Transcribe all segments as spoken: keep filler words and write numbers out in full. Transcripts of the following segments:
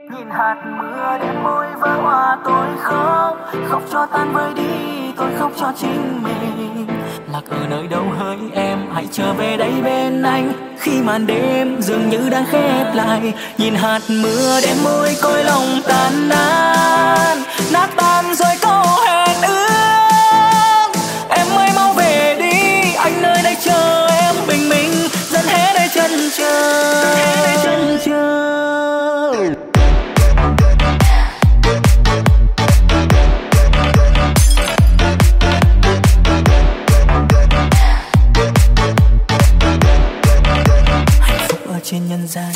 Nhìn hạt mưa đêm môi vỡ hòa tôi khóc, khóc cho tan vơi đi, tôi khóc cho chính mình. Lạc ở nơi đâu hỡi em, hãy trở về đây bên anh. Khi màn đêm dường như đang khép lại, nhìn hạt mưa đêm môi côi lòng tan nát, nát tan rồi câu hẹn ước. Em ơi mau về đi, anh nơi đây chờ em bình minh, dẫn hết đây chân trời, dẫn hết đây chân trời. Trên nhân gian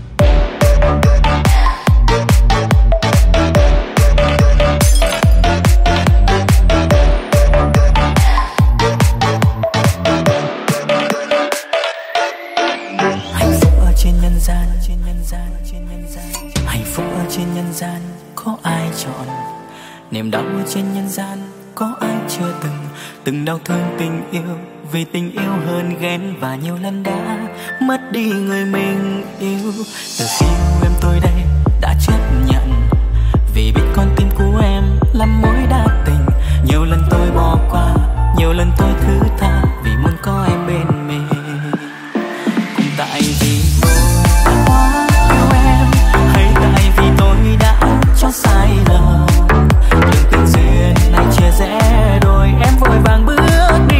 hạnh phúc ở trên nhân gian, trên nhân gian, trên nhân gian, hạnh phúc ở trên nhân gian có ai chọn, niềm đau ở trên nhân gian có ai chưa từng, từng đau thương tình yêu, vì tình yêu hơn ghen và nhiều lần đã mất đi người mình yêu. Từ khi yêu em tôi đây đã chấp nhận, vì biết con tim của em là mối đa tình. Nhiều lần tôi bỏ qua, nhiều lần tôi thứ tha, vì muốn có em bên mình. Cũng tại vì tôi đã quá yêu em, hay tại vì tôi đã cho sai lầm. Nhưng tình duyên này chia rẽ đôi, em vội vàng bước đi.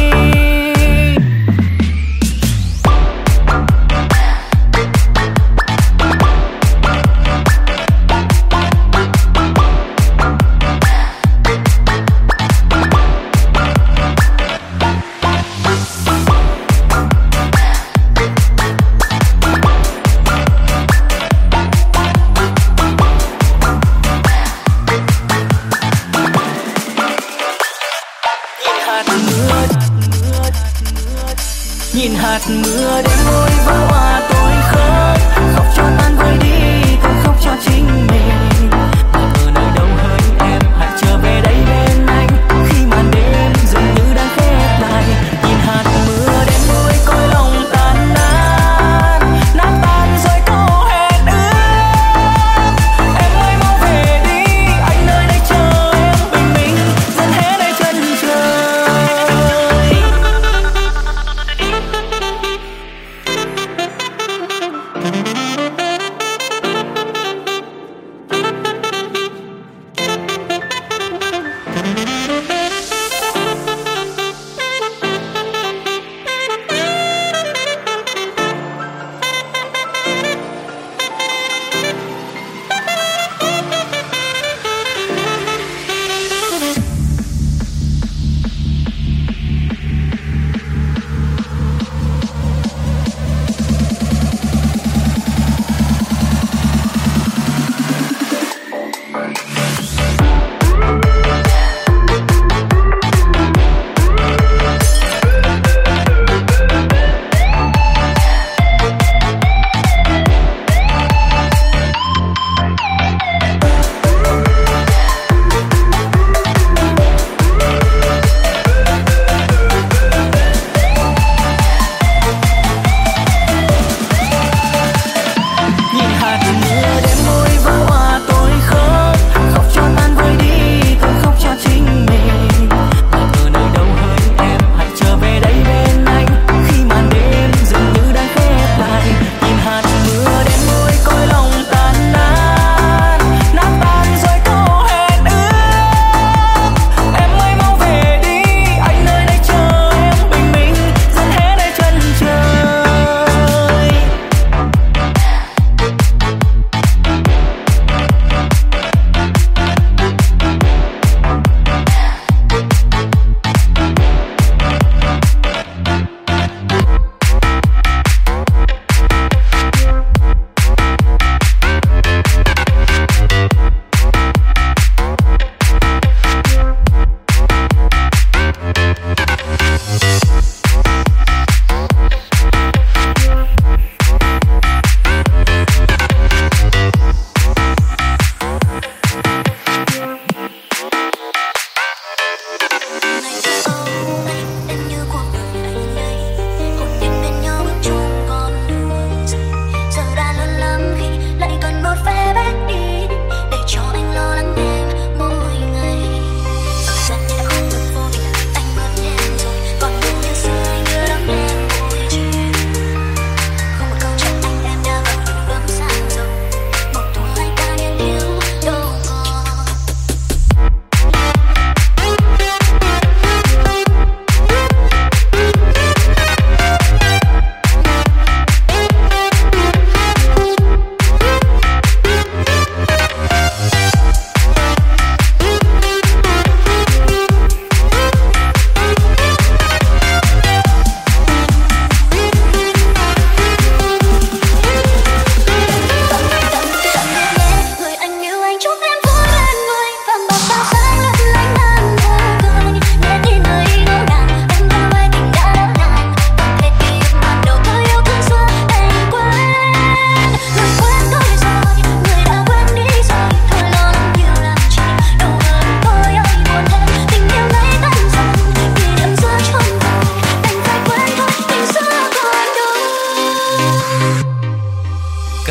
Nhìn hạt mưa đêm môi vỡ hòa tôi khóc, khóc cho tan vơi đi, tôi khóc cho chính mình. Mà ở nơi đâu hỡi em, hãy trở về đây bên anh. Khi màn đêm dường như đang khép lại, nhìn hạt mưa đêm môi côi lòng tan nát, nát tan rồi câu hẹn ước. Em ơi mau về đi, anh nơi đây chờ em bình minh, dẫn hết đây chân trời.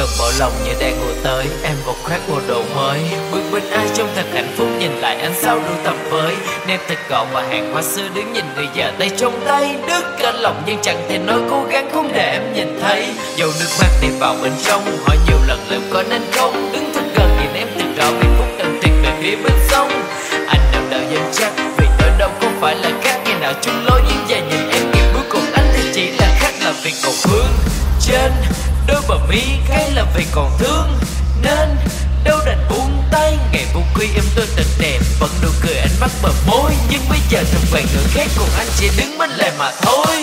cơn bỏ lòng như đang ngồi tới. Em còn khoác bộ đồ mới, bước bên ai trông thật hạnh phúc. Nhìn lại anh sau đôi tầm với nếp thật gọn và hàng hoa xưa đứng nhìn người già tay trong tay. Đứt cả lòng nhưng chẳng thể nói cố gắng không để em nhìn thấy. Dầu nước mắt đi vào bên trong, hỏi nhiều lần liệu có nên không. Đứng thật gần nhìn em từ rõ vì phút tận tuyệt về phía bên sông. Anh nào đợi dần chắc vì nỗi đau không phải là khác. Ngày nào chung lối nhưng giờ nhìn em kịp bước còn anh thì chỉ là khác. Là vì còn vương trên đôi bờ mi cái là vì còn thương nên đâu đành buông tay. Ngày vô quy em tôi thật đẹp vẫn nụ cười ánh mắt bờ môi. Nhưng bây giờ thật vàng người khác còn anh chỉ đứng bên lề mà thôi.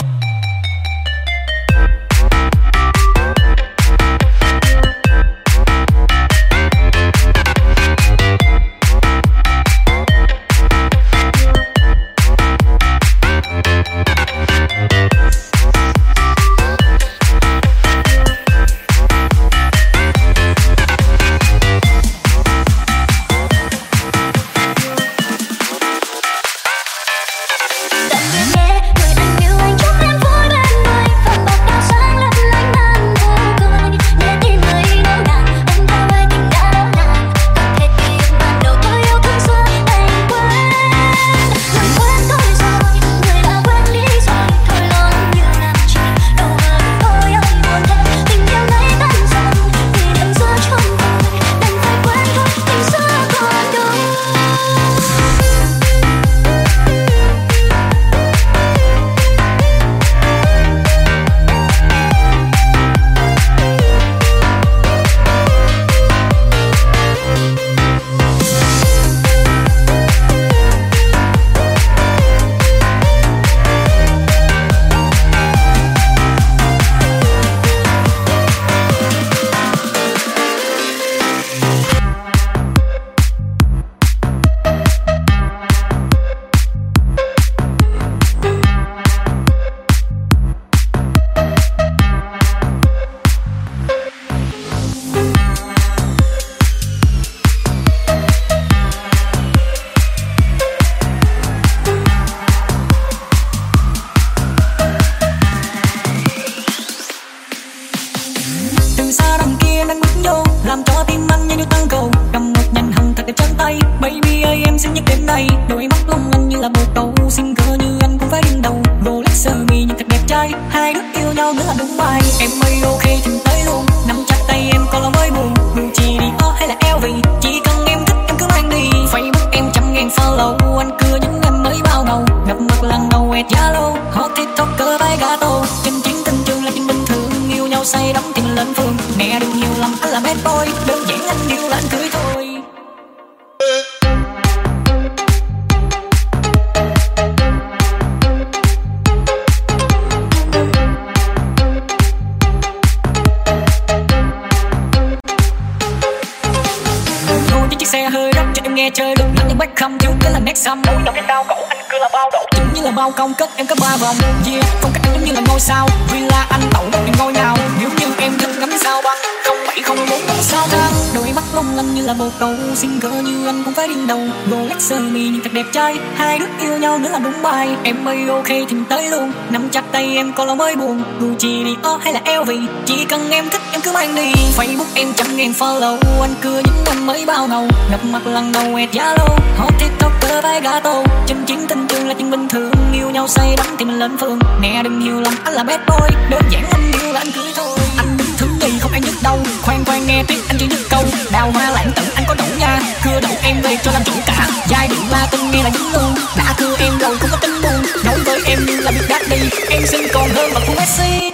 Em ơi ok thì tới luôn, nắm chặt tay em có lo mới buồn. Gucci đi o hay là eo vì chỉ cần em thích em cứ mang đi. Facebook em trăm ngàn follow, anh cưa những năm mới bao ngầu. Gặp mặt lần đầu quẹt Zalo, hot tiktoker vai gato. Chân chính tình trường là chuyện bình thường, yêu nhau say đắm thì mình lên phường. Nè đừng hiểu lầm anh là bad boy, đơn giản anh yêu là anh cưới thôi. Anh đừng thứ gì không ai nhức đâu, khoan khoan nghe tiếp anh chỉ nhức câu. Đào hoa lãng tử anh có đủ nha, cưa đậu em về cho làm chủ cả. Giai điệu la tinh nghe là dính luôn, đã cưa em rồi không có tính buồn. Nói với em như là Big Daddy, em xinh còn hơn là cô Messi.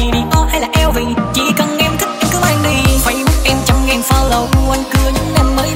Chỉ cần em thích em cứ mang đi. Facebook em trăm ngàn follow, anh cưa những em mới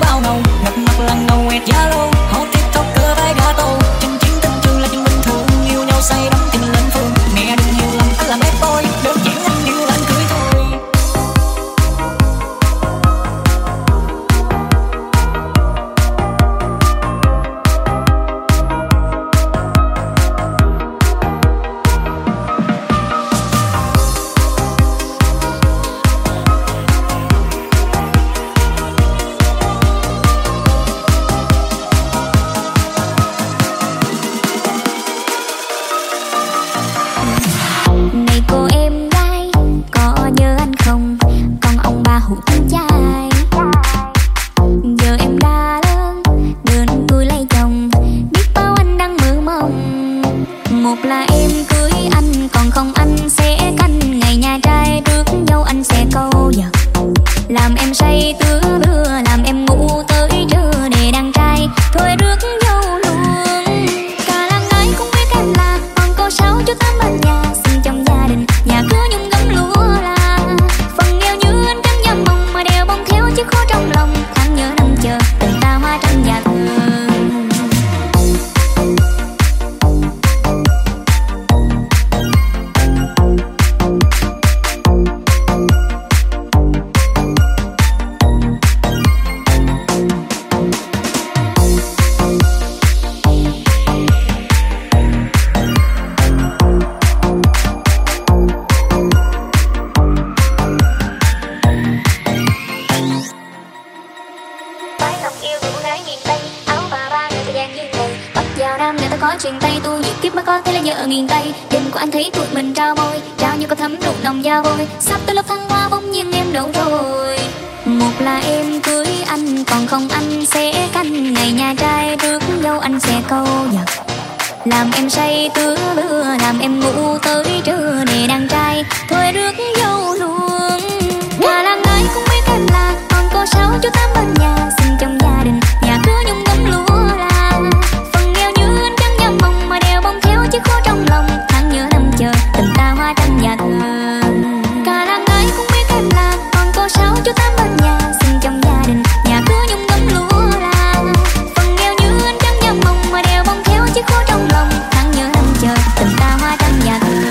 lòng yêu người cô gái miền Tây, áo bà ba người thời gian như ngày. Bắc vào Nam người ta có truyền tay, tôi nhiệt kiếp mới có thể là vợ miền Tây. Đêm của anh thấy tụi mình trao môi, trao như có thấm đục nồng da vôi. Sắp tới lớp thăng hoa bỗng nhiên em đâu rồi. Một là em cưới anh, còn không anh sẽ canh. Ngày nhà trai rước dâu anh sẽ câu giật, làm em say tứa lưa, làm em ngủ tới trưa. Nè đàn trai thôi rước dâu luôn. Nhà làng gái cũng biết em là con cô sáu chú tám bên nhà. Xin trong gia đình nhà cửa nhung gấm lúa ra. Phần nghèo như anh trắng da mồng mà đeo bông theo chiếc khố trong lòng. Tháng nhớ năm chờ tình ta hoa trăng và thơ. Cả làng gái cũng biết em là con cô sáu chú tám bên nhà. Xin trong gia đình nhà cửa nhung gấm lúa ra. Phần nghèo như anh trắng da mồng mà đeo bông theo chiếc khố trong lòng. Tháng nhớ năm chờ tình ta hoa trăng và thơ.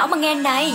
nhỏ mà nghe này.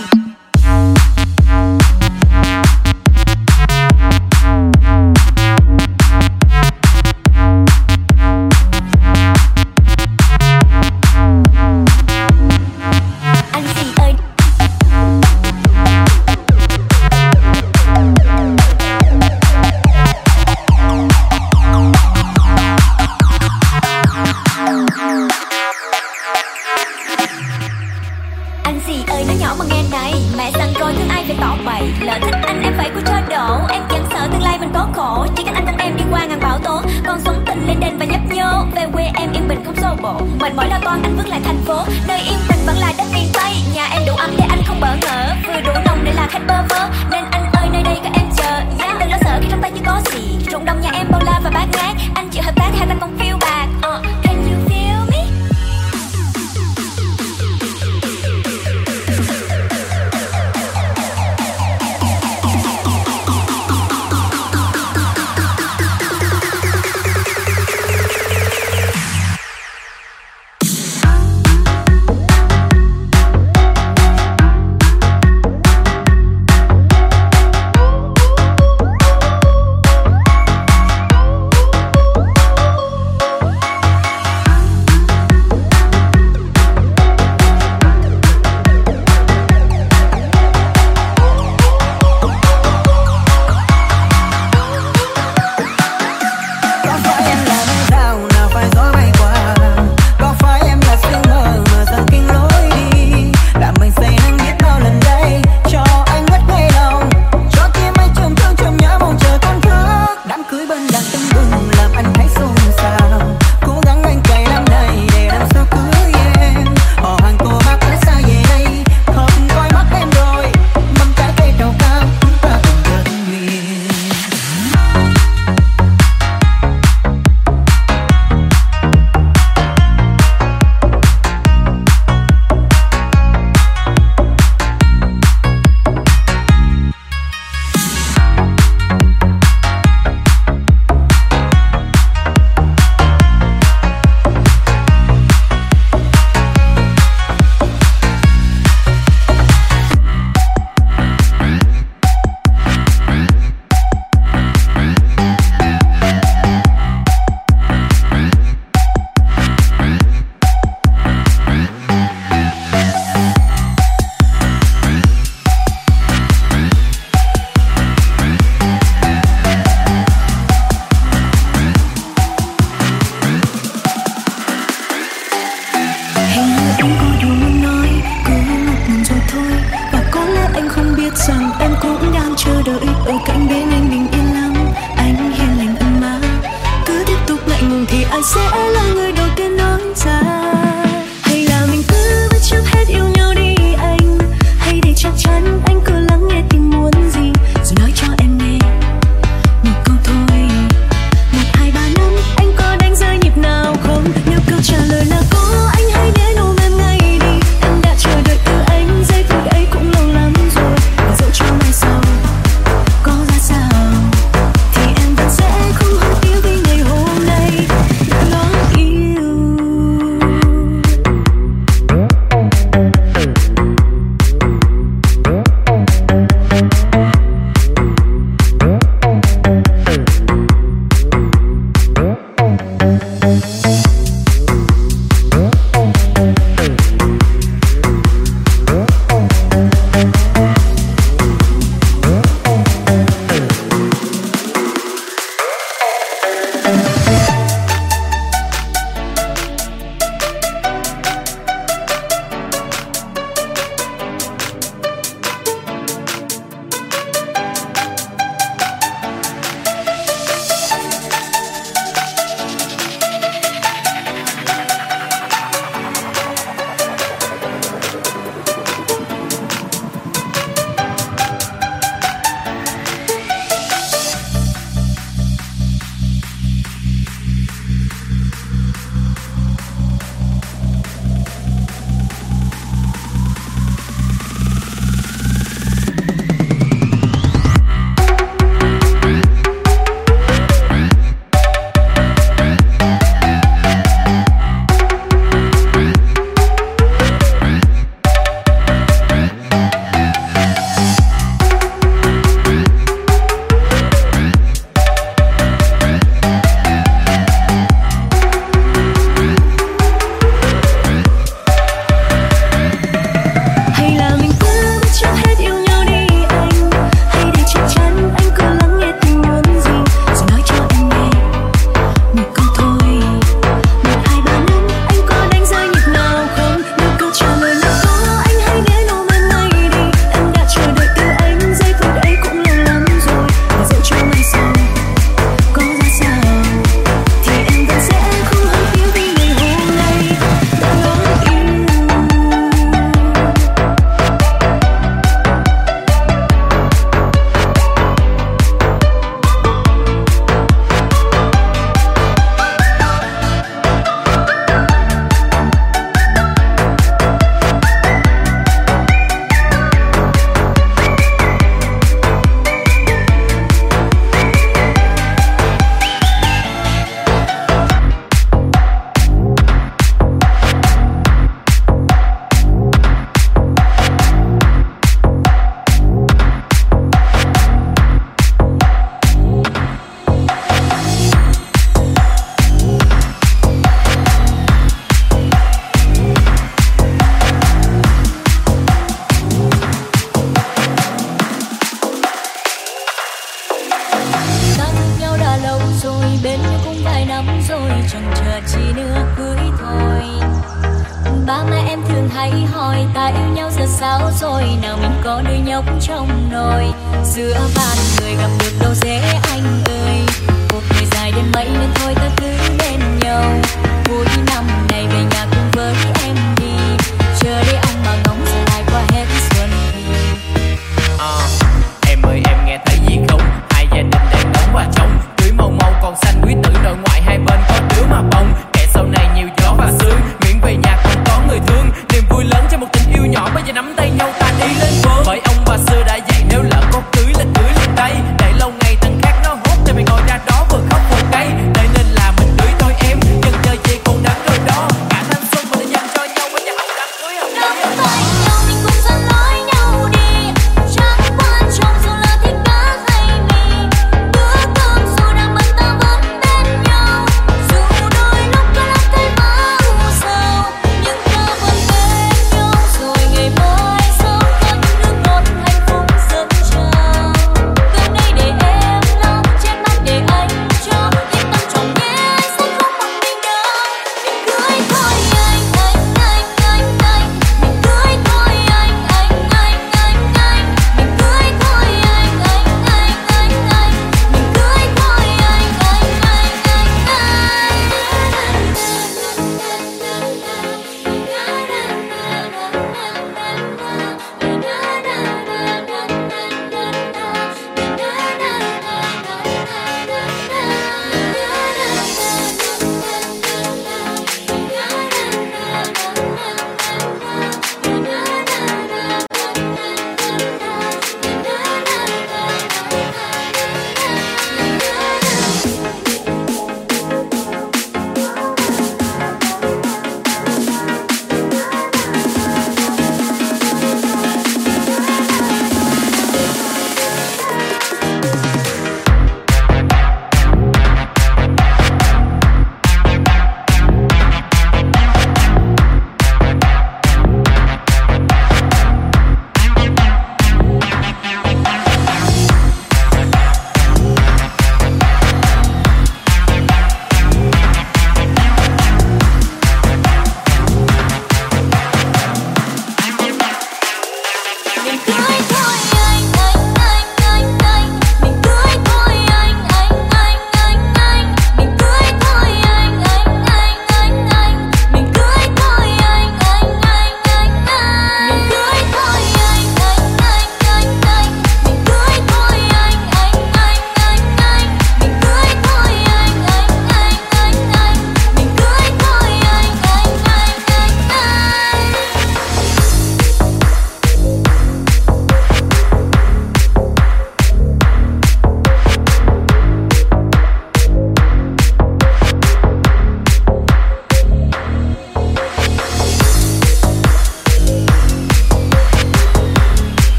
hay hỏi ta yêu nhau giờ sao rồi, nào mình có đôi nhóc trong nồi. Giữa bàn người gặp được đâu dễ anh ơi, cuộc đời dài đến mấy nên thôi ta cứ bên nhau. Cuối năm này về nhà cùng với em đi, chờ để anh mà ngóng giờ lại qua hết xuân thì. À, em ơi em nghe thấy gì không? Hai gia đình đang đóng và trống, cưới màu màu còn xanh quý tử nội ngoại hai bên có đứa mà bông. Kẻ sau này nhiều gió và sương, miễn về nhà còn có người thương. Niềm vui lớn cho một tình yêu nhỏ, bây giờ nắm tay nhau ta đi lên vườn. Bởi ông bà xưa đã dạy nếu lỡ có cưới là cưới liền tay, để lâu ngày thằng khác nó hốt cho mày ngồi ra đó vừa khóc vừa cay. Đây nên là mình cưới thôi em, chân chơi gì còn đắng rồi đó. Cả thanh xuân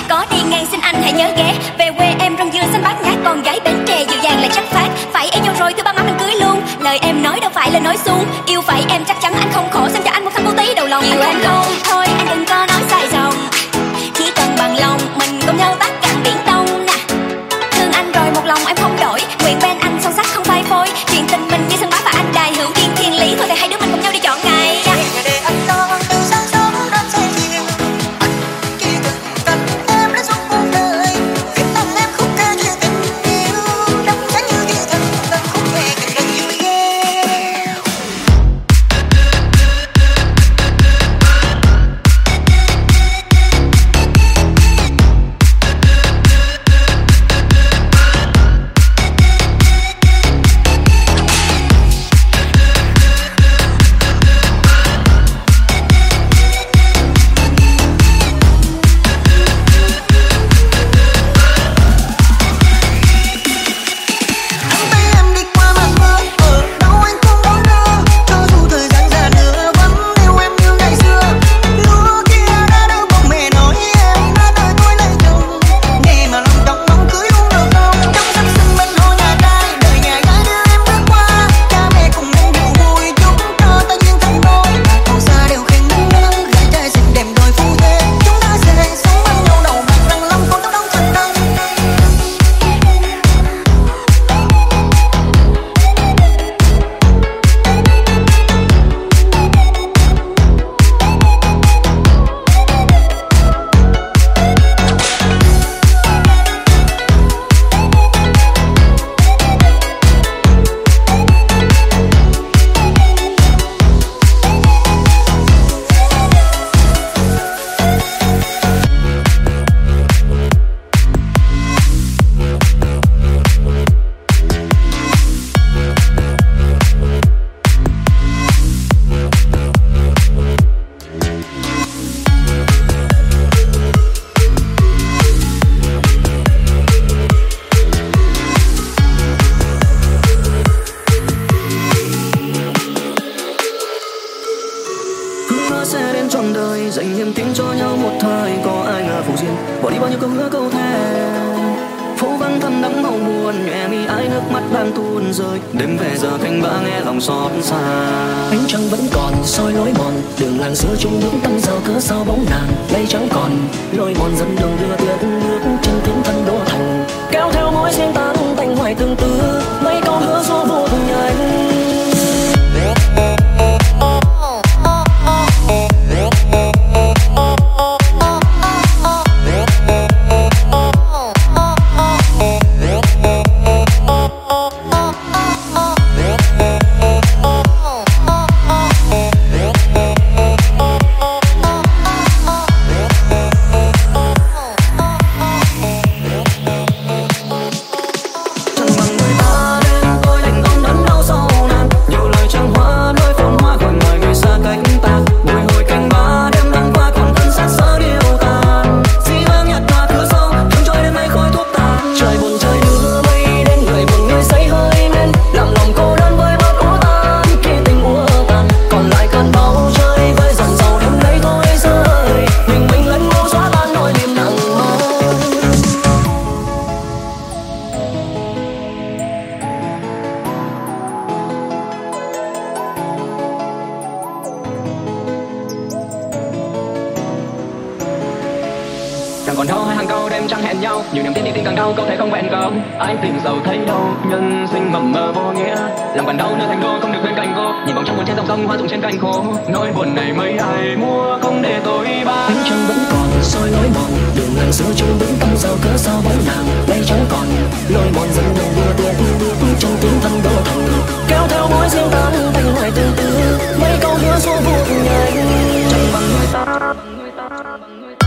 có đi ngang xin anh hãy nhớ ghé. Về quê em rong dưa xanh bát ngát, con gái Bến Tre dịu dàng lại chất phác. Phải yêu nhau rồi thứ ba má mình cưới luôn, lời em nói đâu phải là nói suông. Yêu phải em chắc chắn anh không khổ, xem cho anh một thằng cô tí đầu lòng. Yêu anh không thôi anh đừng có nói sai dòng, chỉ cần bằng lòng mình cùng nhau bắt cạn biển Đông nè. Thương anh rồi một lòng em không đổi, nguyện bên anh son sắt không phai phôi. Chuyện tình mình như sân bá và anh đài hữu duyên thiên lý, thôi thì hai đứa mình cùng nhau đi chọn ngày. Để anh lo từ sáng sớm đến say chiều, anh chỉ cần cạnh em để suốt cuộc đời. Viết tặng em khúc ca chuyện tình yêu, đắm chán như thiên thần từng khúc nghe càng càng vui ghê. Sẽ đến trọn đời dành niềm tin cho nhau một thời, có ai ngờ phụ duyên bỏ đi bao nhiêu câu hứa câu thề. Phố vắng thầm đắm màu buồn, nhòe mi ai nước mắt đang tuôn rơi. Đêm về giờ canh bã nghe lòng xót xa. Ánh trăng vẫn còn soi lối mòn, đường làng xưa chung những tâm giao cớ sao bóng nàng nay chẳng còn. Lối mòn dần đường đưa tuyết nước chân tiếng thân đô thành, kéo theo mối riêng tan thành hoài tương tư. Mấy câu hứa xô vô cùng nhanh. Chẳng còn đâu hai hàng câu đêm trăng hẹn nhau, nhiều niềm tin đi tin càng đau câu thể không vẹn không. Ai tìm giàu thấy đâu, nhân sinh mầm mơ vô nghĩa. Lòng còn đau nơi thành đô không được bên cạnh cô, nhìn vòng trong buồn trên dòng sông hoa rụng trên cành khô. Nỗi buồn này mấy ai mua không để tôi bán. Ánh trăng vẫn còn soi lối mòn, đường làng xưa chung vững tâm giao cớ sao bóng nàng nay chẳng còn. Lối mòn dần đường đưa tuyết bước trong tiếng thân đô thành, kéo theo mối riêng tan thành hoài tương tư. Mấy câu hứa xô vô cùng nhanh, chẳng bằng người ta, bằng người ta, bằng người ta.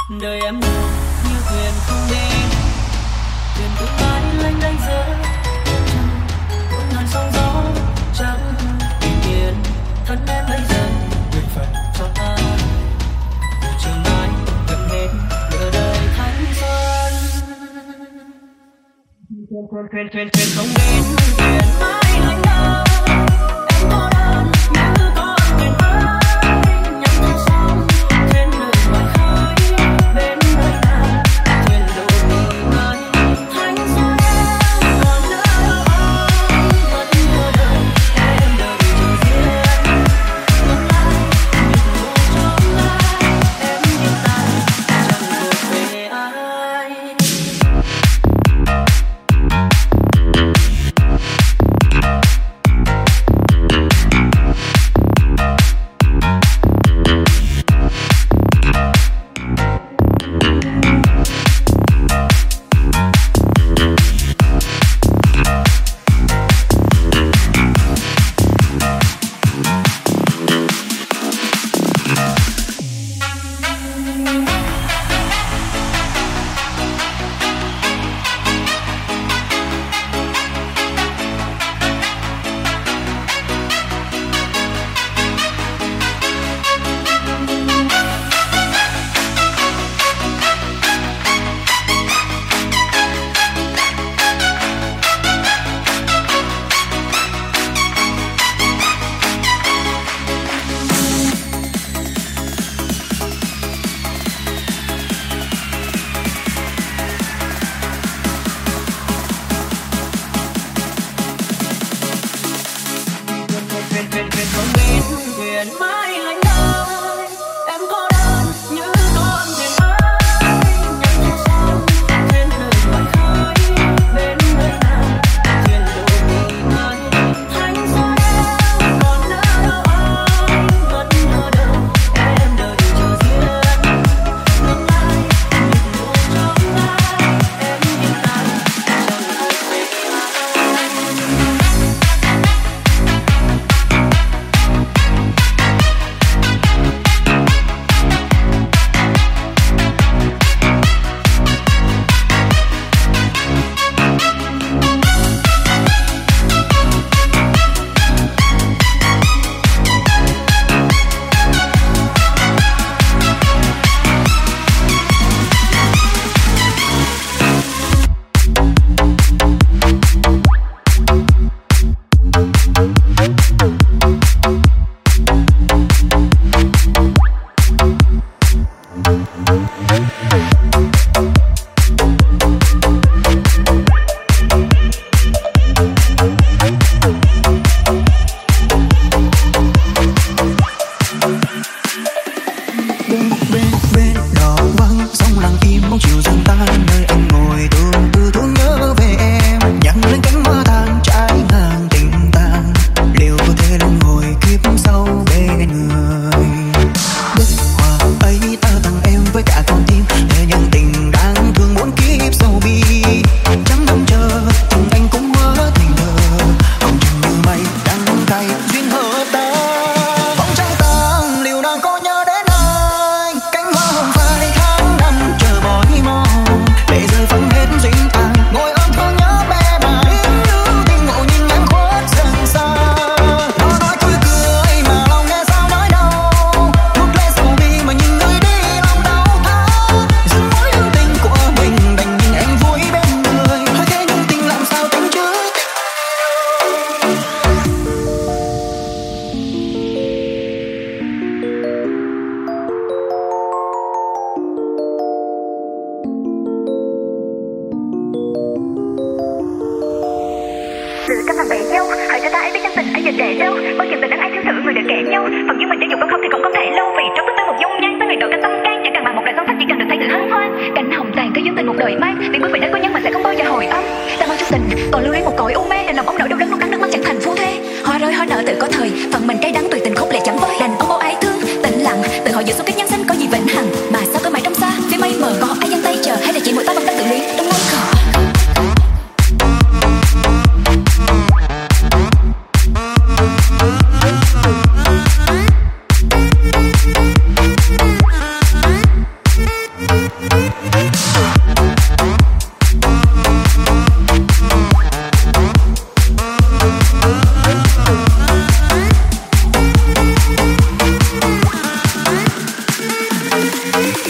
đời em buồn như thuyền không đến, thuyền cứ mãi lênh đênh giữa bốn ngàn sóng gió trắng bình yên. Thân em bây giờ nguyện phật cho ta từ chiều mai gần hết nửa đời thanh xuân. Thuyền thuyền thuyền thuyền thuyền không đến, thuyền mãi lênh đênh. Em cô đơn như con thuyền mãi nhắm theo sóng thuyền đời ngoài khơi. Bên nơi nào thuyền đổ đi mãi thanh xuân em còn nữa đâu anh vẫn nhớ đời em đợi chờ duyên. Ngược lại nhịp ngủ trong lại em hiện tại chẳng thuộc về ai.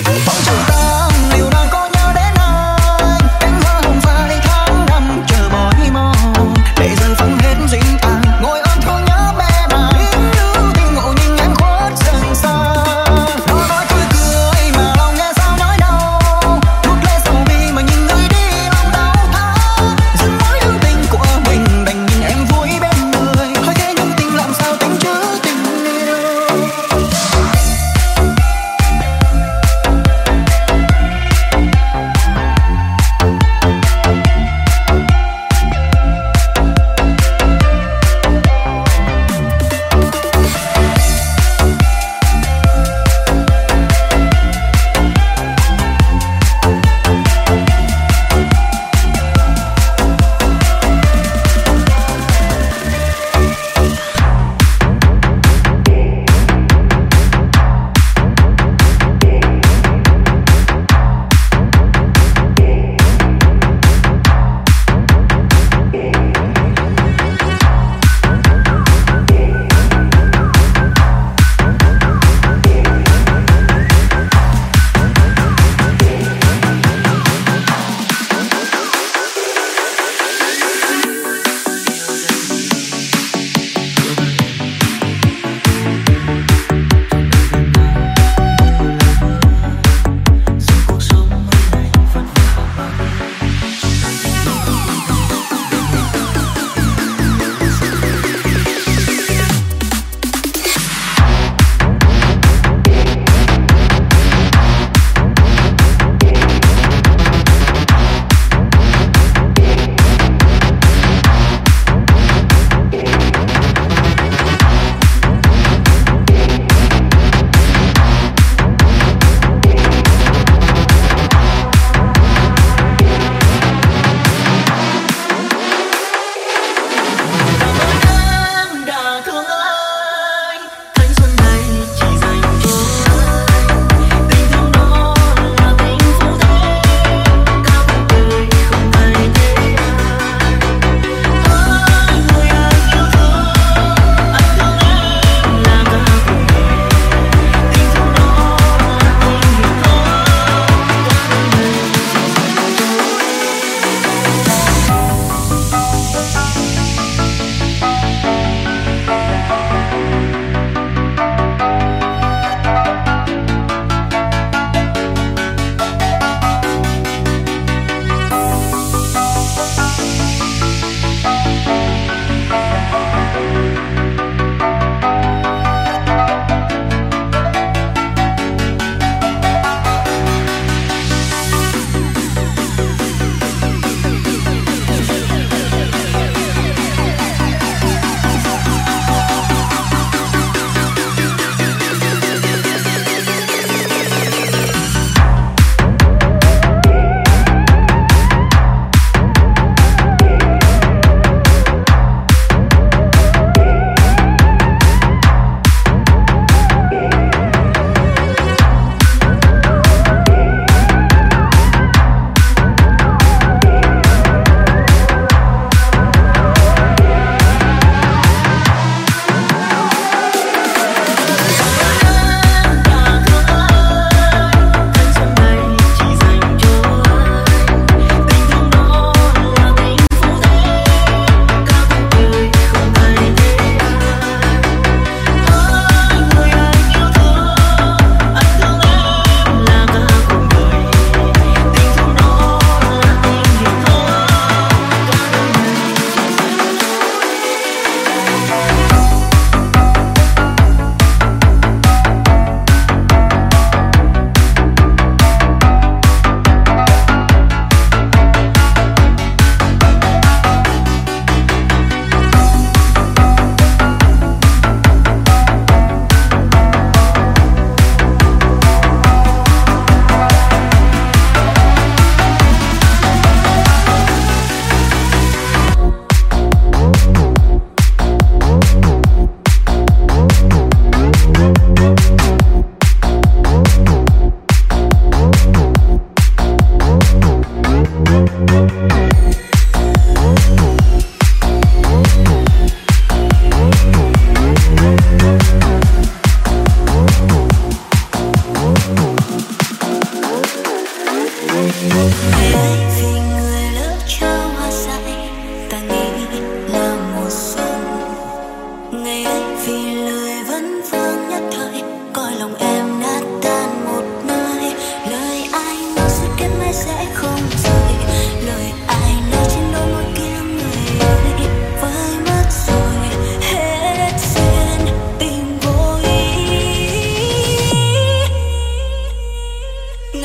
Bóng trời ta liệu đang có nhớ đến ai, cánh hoa hồng phai tháng năm chờ mỏi mòn, để giờ phăng hết duyên ta ngồi ôm thương nhớ mẹ đài, lưu tình ngộ nhưng em khuất dần xa. Nó nói cười cười mà lòng nghe sao nói đau, nuốt lệ sầu bi mà nhìn người đi lòng đau thắt, dừng mối lương tình của mình đành nhìn em vui bên người, hỏi thế nhưng tình làm sao tình chứ tình yêu.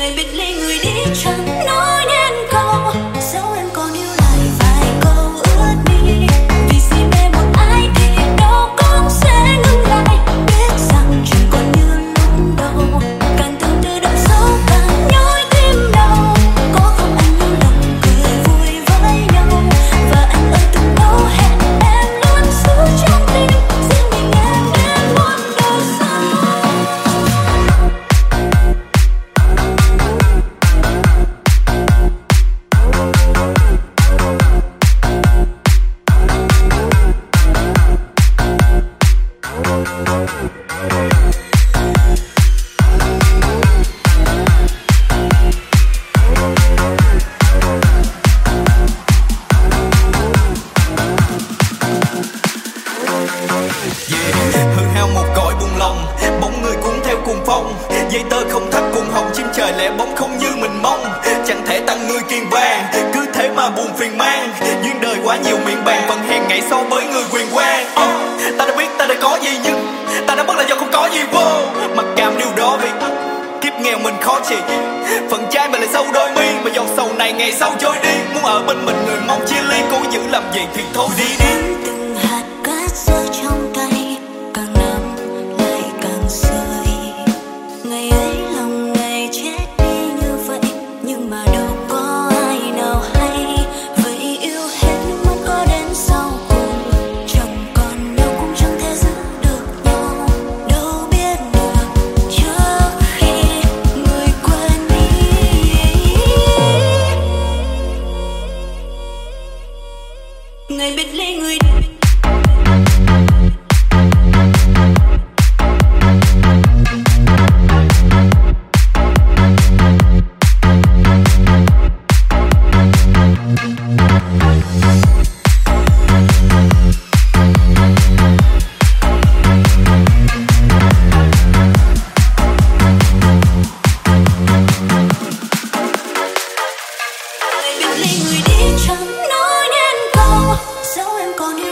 ngày biệt ly người đi chẳng nói nên câu, dẫu em còn yêu lại vài câu ước đi. Vì si mê một ai thì đâu cũng sẽ ngừng lại, biết rằng chuyện còn như lúc đầu, càng thương từ đậm sâu càng nhói tim đau. Có không anh luôn lòng cười vui với nhau, và anh ơi từng câu hẹn em luôn giữ trong tim, riêng mình em đến muôn đời sau. Hư hao một cõi buồn lòng, bóng người cuốn theo cuồng phong, dây tơ không thắt cuồng hồng, chim trời lẻ bóng không như mình mong. Chẳng thể tặng người kiền vàng, cứ thế mà buồn phiền mang. Duyên đời quá nhiều miệng bàn, vẫn hèn ngày so với người quyền quan. Oh, ta đã biết ta đã có gì nhưng ta đã mất là do không có gì. Wow, mặc cảm điều đó vì kiếp nghèo mình khó chịu, phần trai mà lại sâu đôi mi, mà dòng sầu này ngày sau trôi đi. Muốn ở bên mình người mong chia ly, cố giữ làm gì thì thôi đi đi. Từng hạt cát rơi trong tay, càng nắm lại càng rơi. Ngày ấy lòng ngày chết đi như vậy, nhưng mà đâu có ai nào hay. Vậy yêu hết nước mắt có đến sau cùng, chẳng còn nhau cũng chẳng thể giữ được nhau. Đâu biết được trước khi người quên đi. Ngày biệt ly người ngày biệt ly người đi chẳng nói nên câu, dẫu em còn yêu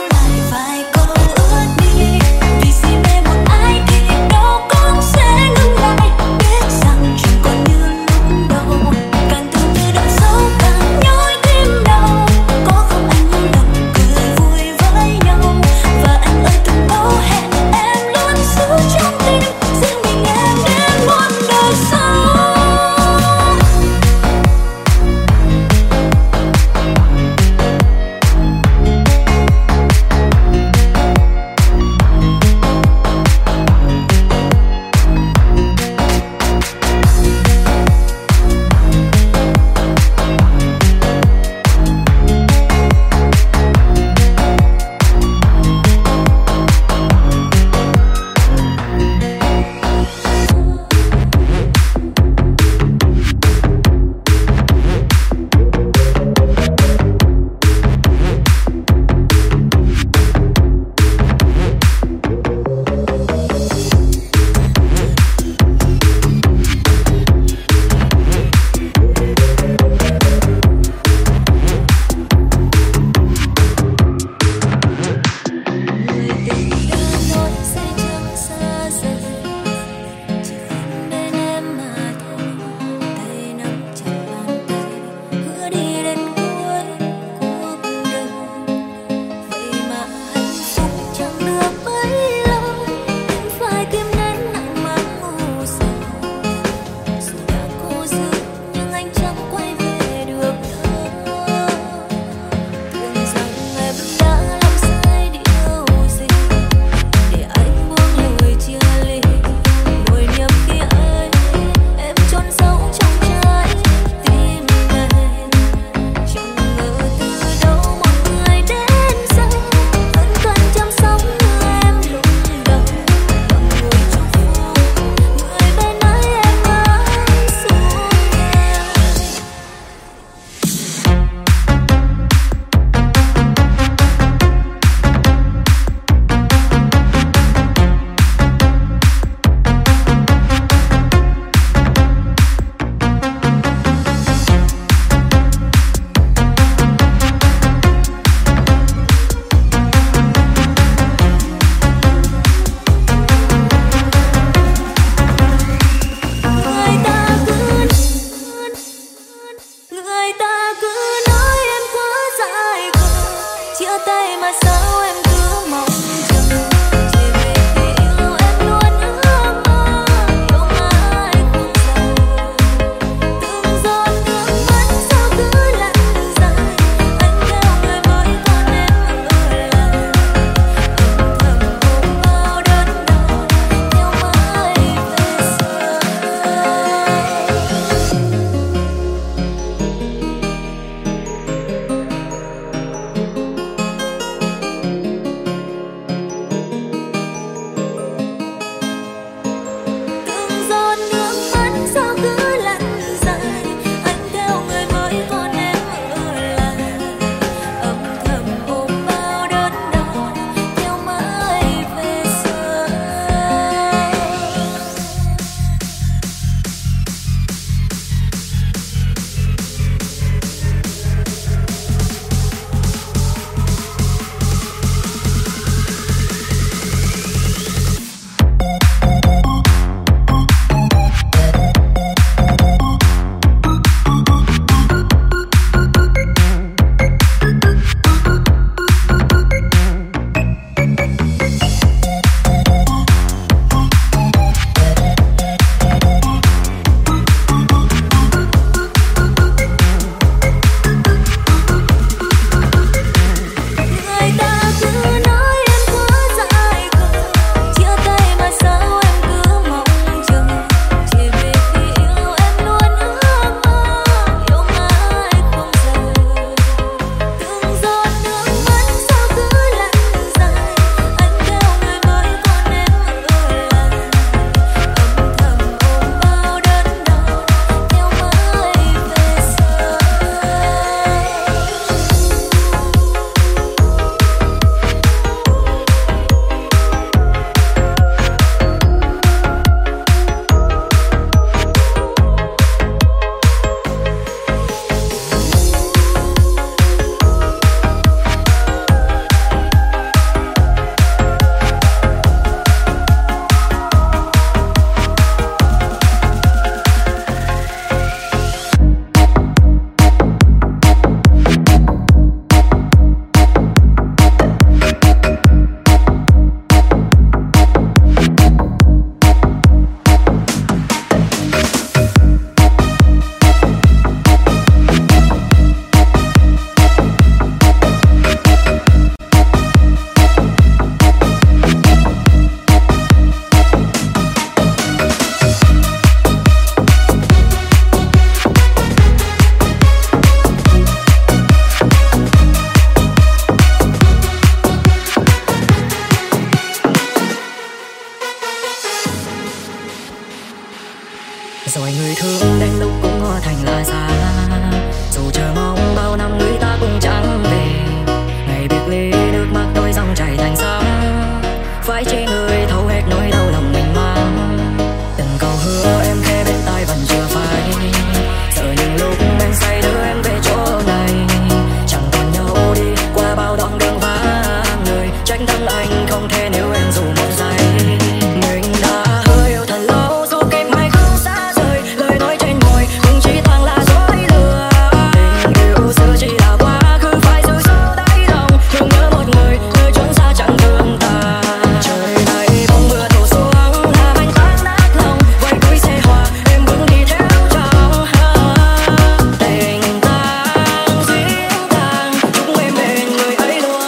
tình đến lúc cũng hóa thành là xa. Dù chờ mong bao năm người ta cũng chẳng về, ngày biệt ly nước mắt đôi dòng chảy thành sông. Phải chỉ người thấu hết nỗi đau lòng mình mang, từng câu hứa em khe bên tai vẫn chưa phai. Sợ những lúc men say đưa em về chỗ này, chẳng còn nhau đi qua bao đoạn đường vắng người. Trách thằng anh không thể nếu em dù một giây. Mình đã hứa yêu thật lâu dù kịp mai không xa rời, lời nói trên môi cũng chỉ toàn là dối lừa. Tình yêu xưa chỉ là quá khứ phải giữ sâu đáy lòng, thương nhớ một người nơi chốn xa chẳng thương ta. Trời này bông mưa đổ xuống làm anh tan nát lòng, vội cúi xe hòa em bước đi theo trong. Tình tang duyên tang chúc em bên người ấy luôn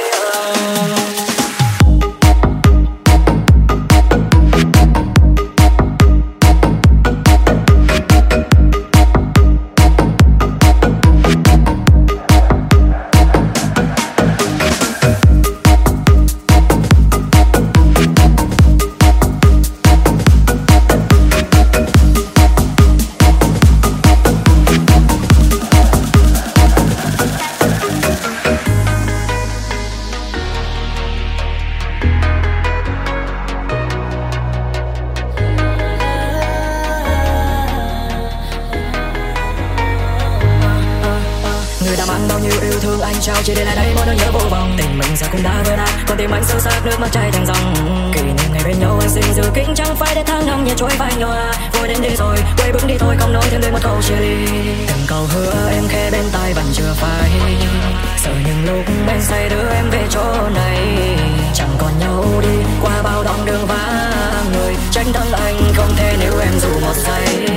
trao chỉ để lại đây mỗi nỗi nhớ vô vọng. Tình mình giờ cũng đã vỡ nát, còn tim anh sâu sắc nước mắt chảy thành dòng. Kỷ niệm ngày bên nhau anh xin giữ kính chẳng phải để tháng năm nhẹ trôi phai nhòa. Vui đến đi rồi quay bước đi thôi không nói thêm đôi một câu chia ly. Từng câu hứa em khe bên tai vẫn chưa phai. Sợ những lúc men say đưa em về chỗ này, chẳng còn nhau đi qua bao đoạn đường vắng người. Trách thằng anh không thể nếu em dù một giây.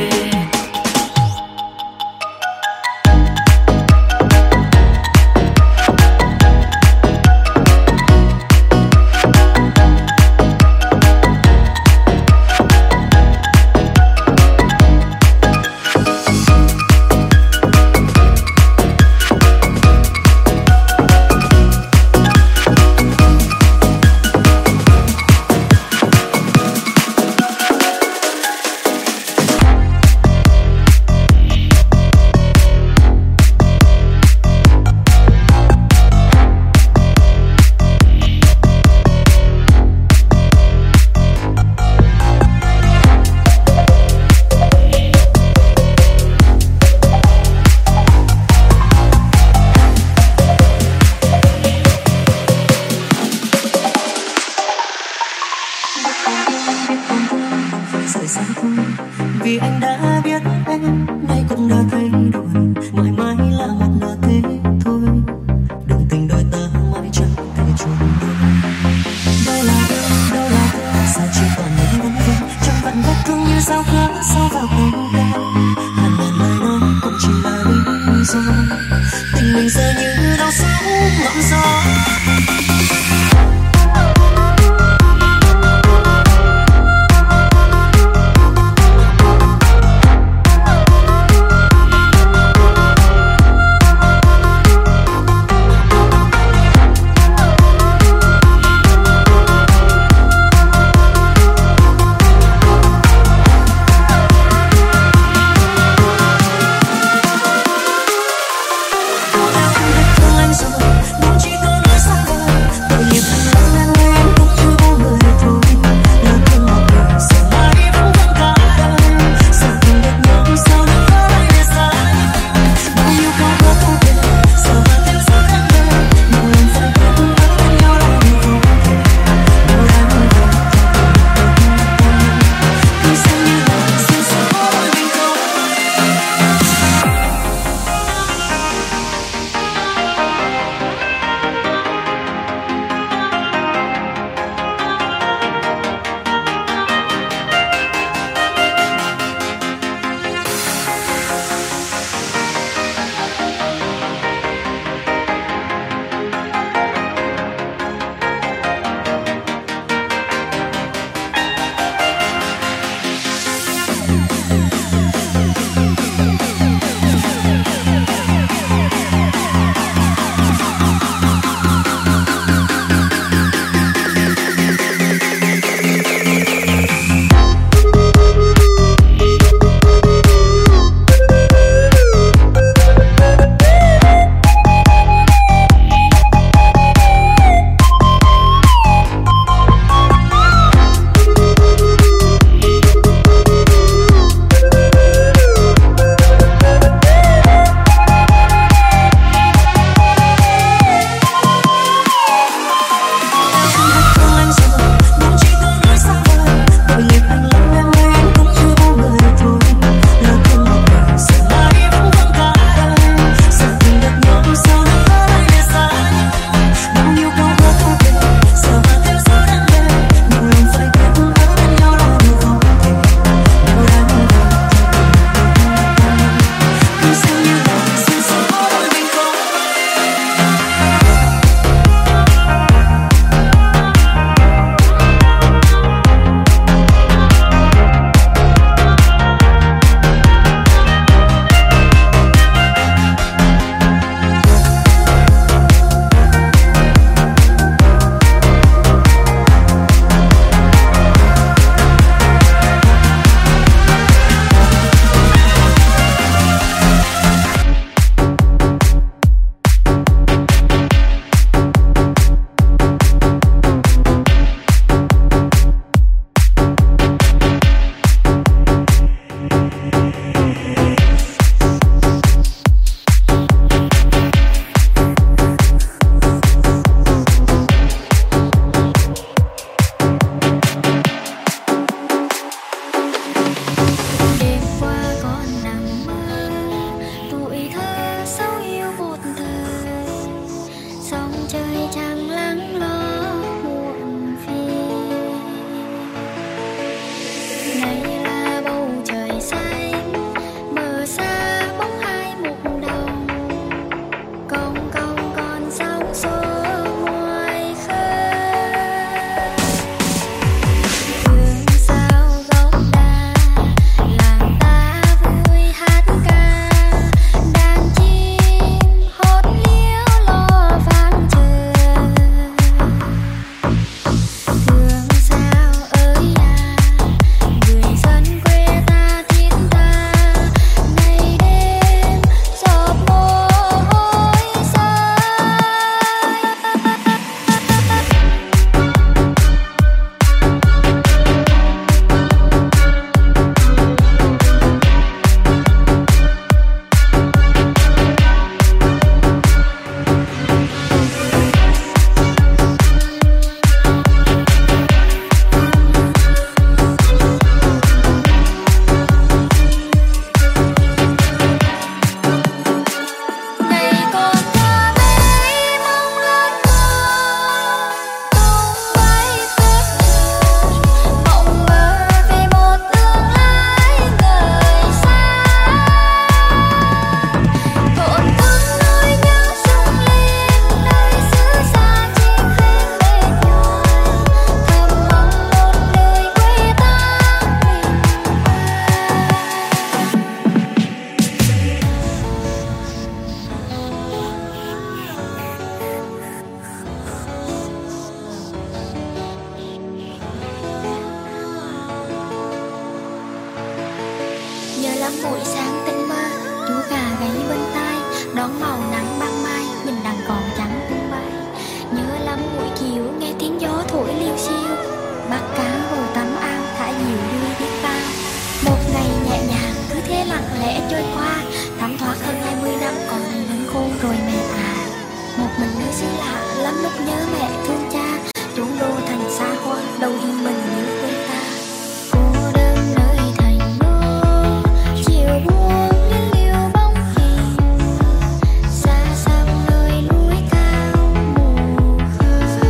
buổi sáng tinh mơ, chú gà gáy bên tai, đón màu nắng ban mai, nhìn đàn cò trắng tung bay. Nhớ lắm buổi chiều nghe tiếng gió thổi liêu xiêu, bắt cá hồ tắm ao thả diều đưa biết bao. Một ngày nhẹ nhàng cứ thế lặng lẽ trôi qua, thấm thoát hơn hai mươi năm còn này vẫn khô rồi mẹ à. Một mình nơi xứ lạ lắm lúc nhớ mẹ thương cha, chốn đô thành xa hoa đâu yên bình như quê ta. Cô đơn nơi thành đô, chiều buông những liêu bóng hình, xa xăm nơi núi cao mù khơi.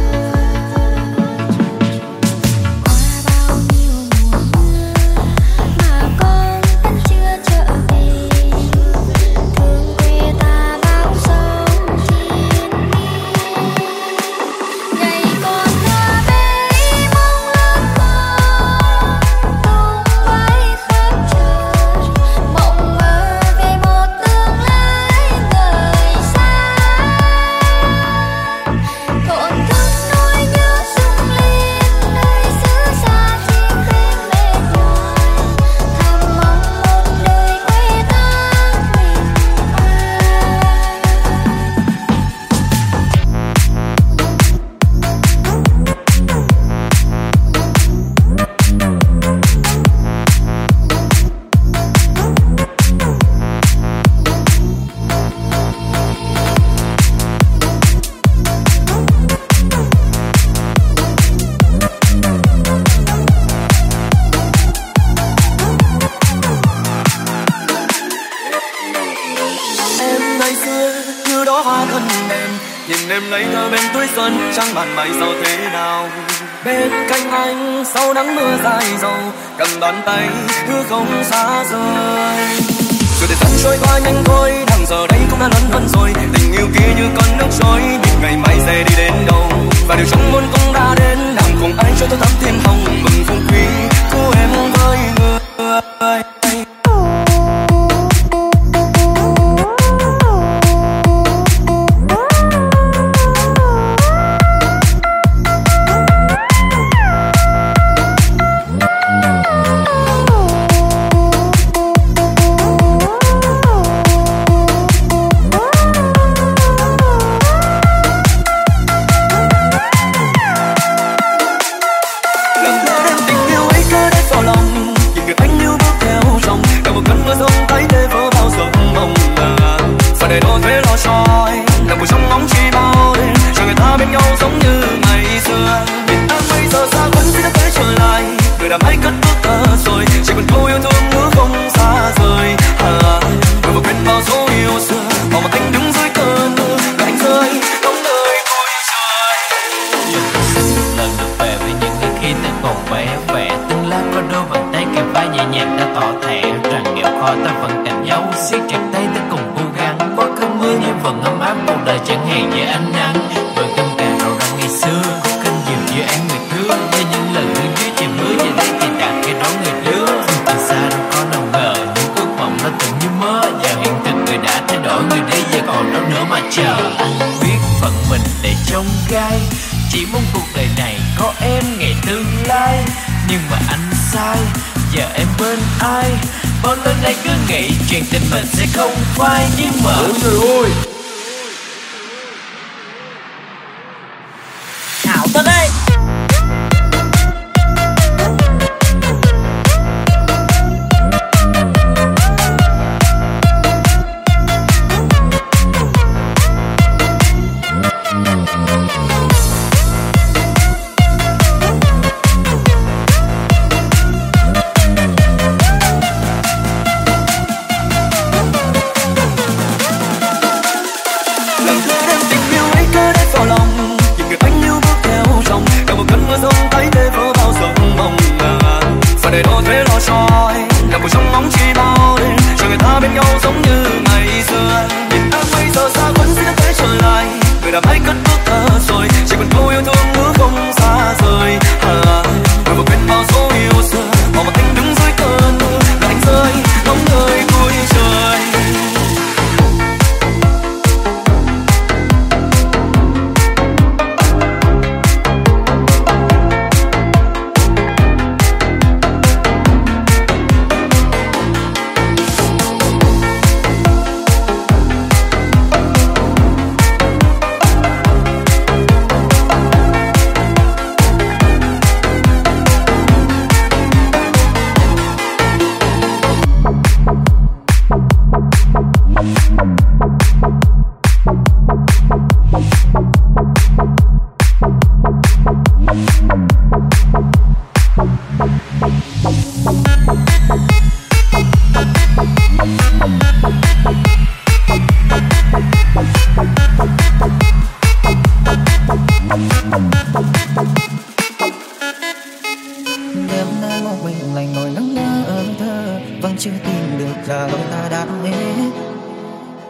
Qua bao nhiêu mùa mưa mà con vẫn chưa trở về, thương quê ta bao sông thiên nhiên. Ngày còn thơ bé mong lớn mơ, tung bay khắp trời, mộng mơ về một tương lai người xa. Thổn thức nỗi nhớ rung lên nơi xứ xa chim bên mệt mỏi, thầm mong một đời quê ta bình an. Em ngày xưa như đó hoa thân em, nhìn em lấy thơ bên tuổi xuân, chẳng bàn mày sao thế nào. Bên cạnh anh sau nắng mưa dài dầu, cầm bàn tay hư không xa rời. Rồi thời gian trôi qua nhanh thôi, đằng giờ đây cũng đã lớn hơn rồi. Tình yêu kia như con nước trôi, biết ngày mai sẽ đi đến đâu. Và điều trong muôn cũng đã đến, nàng cùng anh cho tôi thắm thêm hồng, mừng phong quý của em với người. Lần nữa đem tình yêu ấy cứ đến vào lòng, nhìn người anh yêu bước theo dòng, cả một cơn mưa rông thấy để vỡ bao giấc mộng là phải để đôi thế lo soi, là buổi trong bóng chi bao đêm, cho người ta bên nhau giống như ngày xưa. Miền Nam bây giờ xa vẫn sẽ tới trở lại, người đã mãi cất bước ta rồi, chỉ còn câu yêu thương nữa không xa rời. À, người vừa quên bao dấu yêu xưa, bỏ mặt anh đứng dưới cơn mưa, và anh rơi không nơi vui trời. Lần được về với những người khi ta còn bé vẻ, tương lai qua đôi bàn tay kề vai nhẹ nhàng đã tỏ thể rằng nghèo khó ta vẫn cạnh nhau, siết chặt tay ta cùng cố gắng. Qua cơn mưa như vẫn ấm áp cuộc đời chẳng hề như ánh nắng. Với cơn cà rau răng ngày xưa, khúc canh dịu như anh người thương, với những lần thương dưới trời mưa giờ đây thì đã cái đón người đưa. Từ xa đâu có nào ngờ những ước vọng nó tưởng như mơ, giờ hiện thực người đã thay đổi, người đây giờ còn đâu nữa mà chờ. Anh biết phận mình để trông gai, chỉ mong cuộc đời này có em ngày tương lai. Nhưng mà anh sai, giờ em bên ai? Bao lâu nay cứ nghĩ chuyện tình mình sẽ không phai, nhưng mà ôi trời ơi, Thảo tới đây.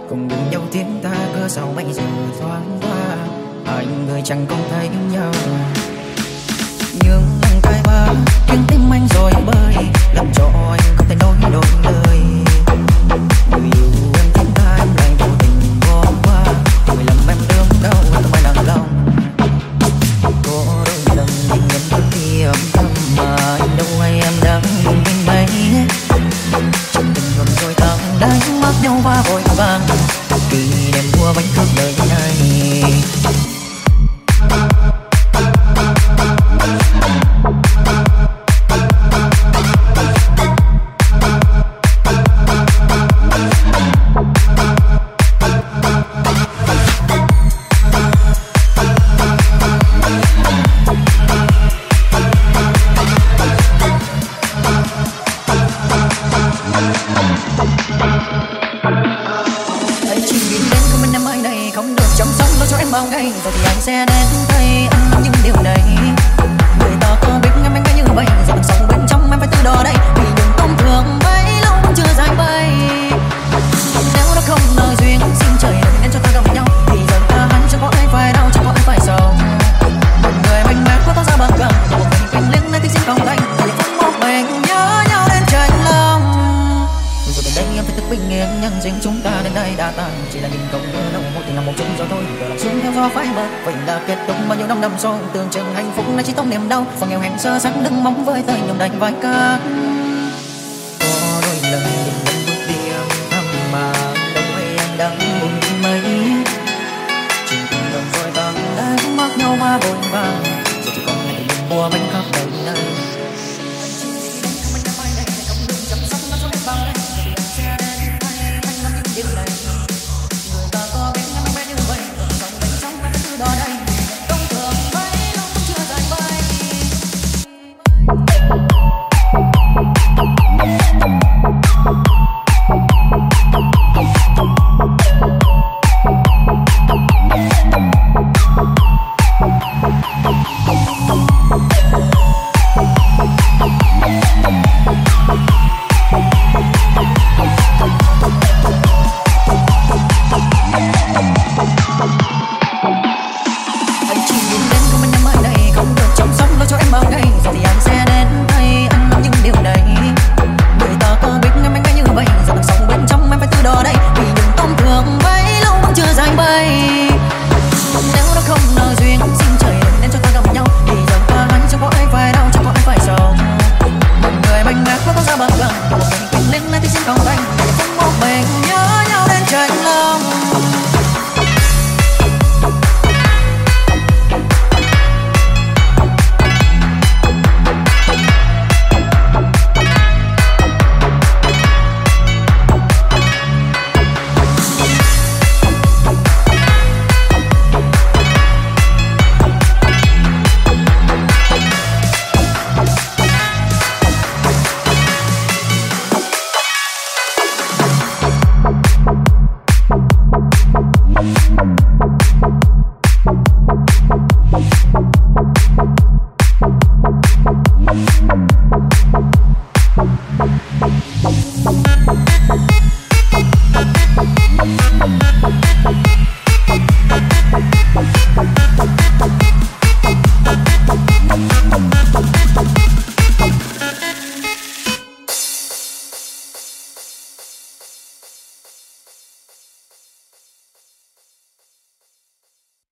cùng bên nhau tiếng ta cớ sao bây giờ thoáng qua, hai người chẳng còn thấy nhau. Nhưng lần cãi vã khiến tim anh rồi bơi, làm cho anh không thể nói đôi lời. Người yêu em khiến ta em lại vô tình bỏ qua, người làm em đớn đau không ai nặng lòng. Có đôi lần nhìn em thức thì âm thầm mà anh đâu hay em đang cùng anh mấy. Chuyện tình ngầm rồi ta đánh mất nhau và vội vàng, vì đêm mua bánh cướp đời này. Rồi thì anh sẽ đến đây ăn những điều này. Người ta có biết em anh cái như vậy, giờ từng sống bên trong em phải tự đo đây. Vì đừng tổn thương bấy lâu vẫn chưa giải bay. Nếu đã không lời duyên, xin trời đừng nên cho ta gặp nhau. Thì giờ ta hắn chẳng có ai phải đau, chẳng có ai phải sầu. Một người mạnh mẽ có ta ra bằng cầm, một mình kinh liên nơi thích xin không thành. Hạnh phúc một mình nhớ nhau đến tranh lòng. Rồi đến đây em phải thức bình yên, nhân sinh chúng ta đến đây đã tàn. Chỉ là nhìn không nhớ đâu, một tình nằm một chung rồi thôi. Giờ làm xuống theo gió phai mờ, vậy là kết thúc bao nhiêu năm năm sau. Tưởng chừng hạnh phúc này chỉ tông niềm đau, và nghèo hèn sơ sắc đứng mong với tay nhung đành vai ca.